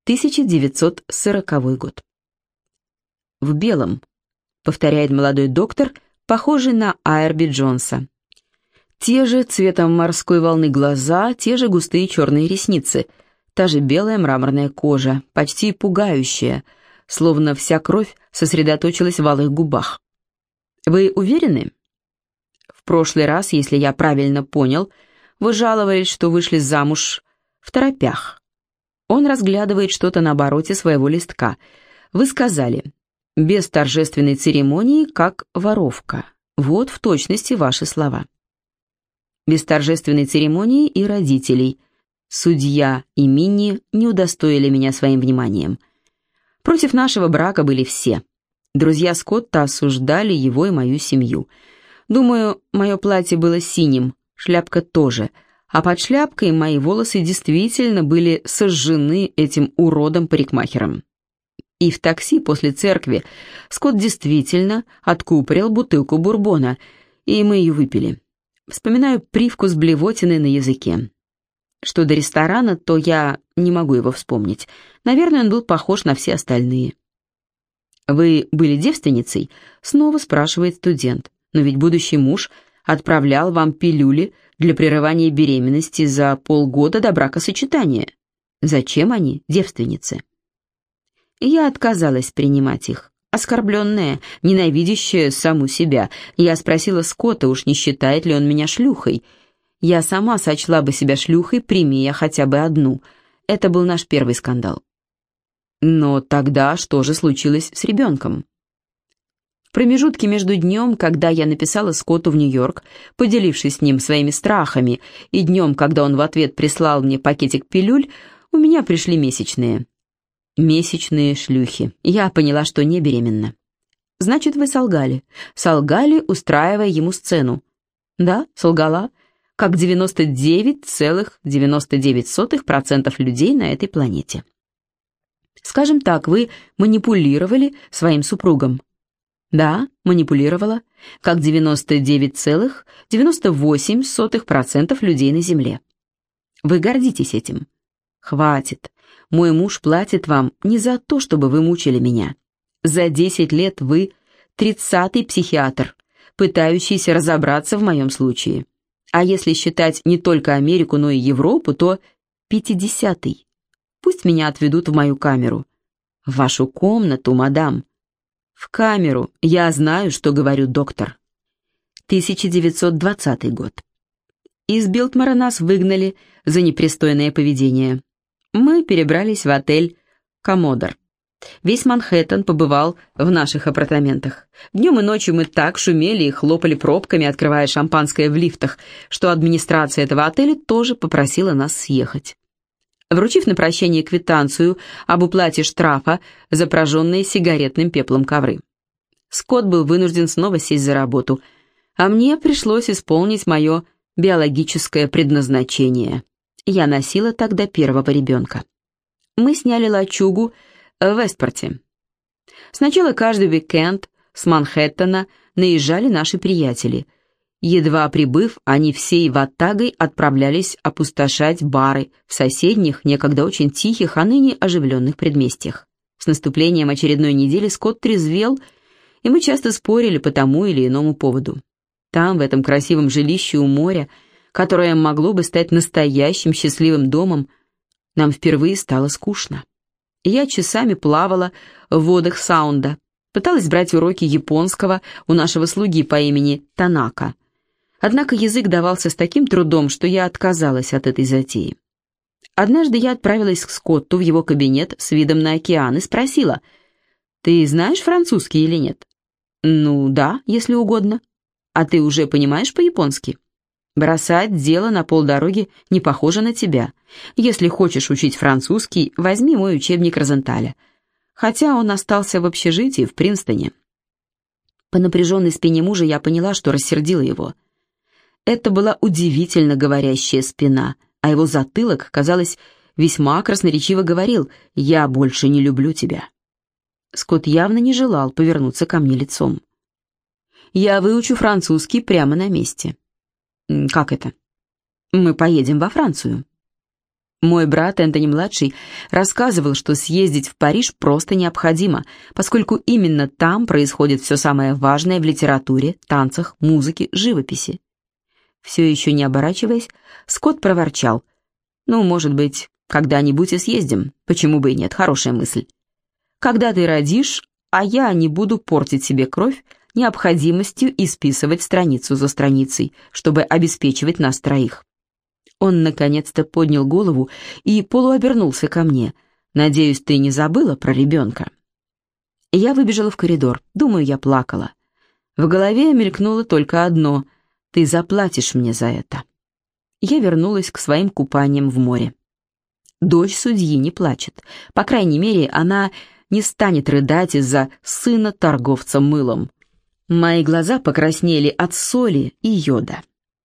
1940 год. «В белом», — повторяет молодой доктор, похожий на Айрби Джонса. Те же цветом морской волны глаза, те же густые черные ресницы, та же белая мраморная кожа, почти пугающая, словно вся кровь сосредоточилась в алых губах. «Вы уверены?» «В прошлый раз, если я правильно понял, вы жаловались, что вышли замуж в торопях». Он разглядывает что-то на обороте своего листка. «Вы сказали, без торжественной церемонии, как воровка. Вот в точности ваши слова. Без торжественной церемонии и родителей. Судья и Минни не удостоили меня своим вниманием. Против нашего брака были все. Друзья Скотта осуждали его и мою семью. Думаю, мое платье было синим, шляпка тоже, а под шляпкой мои волосы действительно были сожжены этим уродом-парикмахером. И в такси после церкви Скотт действительно откупорил бутылку бурбона, и мы ее выпили. Вспоминаю привкус блевотины на языке. Что до ресторана, то я не могу его вспомнить. Наверное, он был похож на все остальные. «Вы были девственницей?» — снова спрашивает студент. «Но ведь будущий муж отправлял вам пилюли для прерывания беременности за полгода до бракосочетания. Зачем они, девственницы?» Я отказалась принимать их. Оскорбленная, ненавидящая саму себя. Я спросила Скотта, уж не считает ли он меня шлюхой. Я сама сочла бы себя шлюхой, прими я хотя бы одну. Это был наш первый скандал. Но тогда что же случилось с ребенком? В промежутке между днем, когда я написала Скотту в Нью-Йорк, поделившись с ним своими страхами, и днем, когда он в ответ прислал мне пакетик пилюль, у меня пришли месячные. Месячные шлюхи. Я поняла, что не беременна. «Значит, вы солгали. Солгали, устраивая ему сцену». «Да, солгала, как 99,99% людей на этой планете». «Скажем так, вы манипулировали своим супругом». «Да, манипулировала, как 99,98% людей на Земле». «Вы гордитесь этим?» «Хватит. Мой муж платит вам не за то, чтобы вы мучили меня. За 10 лет вы 30-й психиатр, пытающийся разобраться в моем случае. А если считать не только Америку, но и Европу, то 50-й. Пусть меня отведут в мою камеру». «В вашу комнату, мадам». «В камеру. Я знаю, что говорю, доктор». 1920 год. Из Билтмора нас выгнали за непристойное поведение. Мы перебрались в отель «Коммодор». Весь Манхэттен побывал в наших апартаментах. Днем и ночью мы так шумели и хлопали пробками, открывая шампанское в лифтах, что администрация этого отеля тоже попросила нас съехать. Вручив на прощение квитанцию об уплате штрафа за прожженные сигаретным пеплом ковры, Скотт был вынужден снова сесть за работу, а мне пришлось исполнить мое биологическое предназначение. Я носила тогда первого ребенка. Мы сняли лачугу в Вестпорте. Сначала каждый уикенд с Манхэттена наезжали наши приятели. Едва прибыв, они всей ватагой отправлялись опустошать бары в соседних, некогда очень тихих, а ныне оживленных предместьях. С наступлением очередной недели Скотт трезвел, и мы часто спорили по тому или иному поводу. Там, в этом красивом жилище у моря, которое могло бы стать настоящим счастливым домом, нам впервые стало скучно. Я часами плавала в водах Саунда, пыталась брать уроки японского у нашего слуги по имени Танака. Однако язык давался с таким трудом, что я отказалась от этой затеи. Однажды я отправилась к Скотту в его кабинет с видом на океан и спросила: «Ты знаешь французский или нет?» «Ну да, если угодно». «А ты уже понимаешь по-японски?» «Бросать дело на полдороги не похоже на тебя. Если хочешь учить французский, возьми мой учебник Розенталя». Хотя он остался в общежитии в Принстоне. По напряженной спине мужа я поняла, что рассердила его. Это была удивительно говорящая спина, а его затылок, казалось, весьма красноречиво говорил: «Я больше не люблю тебя». Скотт явно не желал повернуться ко мне лицом. «Я выучу французский прямо на месте». «Как это?» «Мы поедем во Францию». Мой брат Энтони-младший рассказывал, что съездить в Париж просто необходимо, поскольку именно там происходит все самое важное в литературе, танцах, музыке, живописи. Все еще не оборачиваясь, Скотт проворчал. «Ну, может быть, когда-нибудь и съездим. Почему бы и нет? Хорошая мысль. Когда ты родишь, а я не буду портить себе кровь необходимостью исписывать страницу за страницей, чтобы обеспечивать нас троих». Он наконец-то поднял голову и полуобернулся ко мне. «Надеюсь, ты не забыла про ребенка?» Я выбежала в коридор. Думаю, я плакала. В голове мелькнуло только одно: «Ты заплатишь мне за это». Я вернулась к своим купаниям в море. Дочь судьи не плачет. По крайней мере, она не станет рыдать из-за сына торговца мылом. Мои глаза покраснели от соли и йода.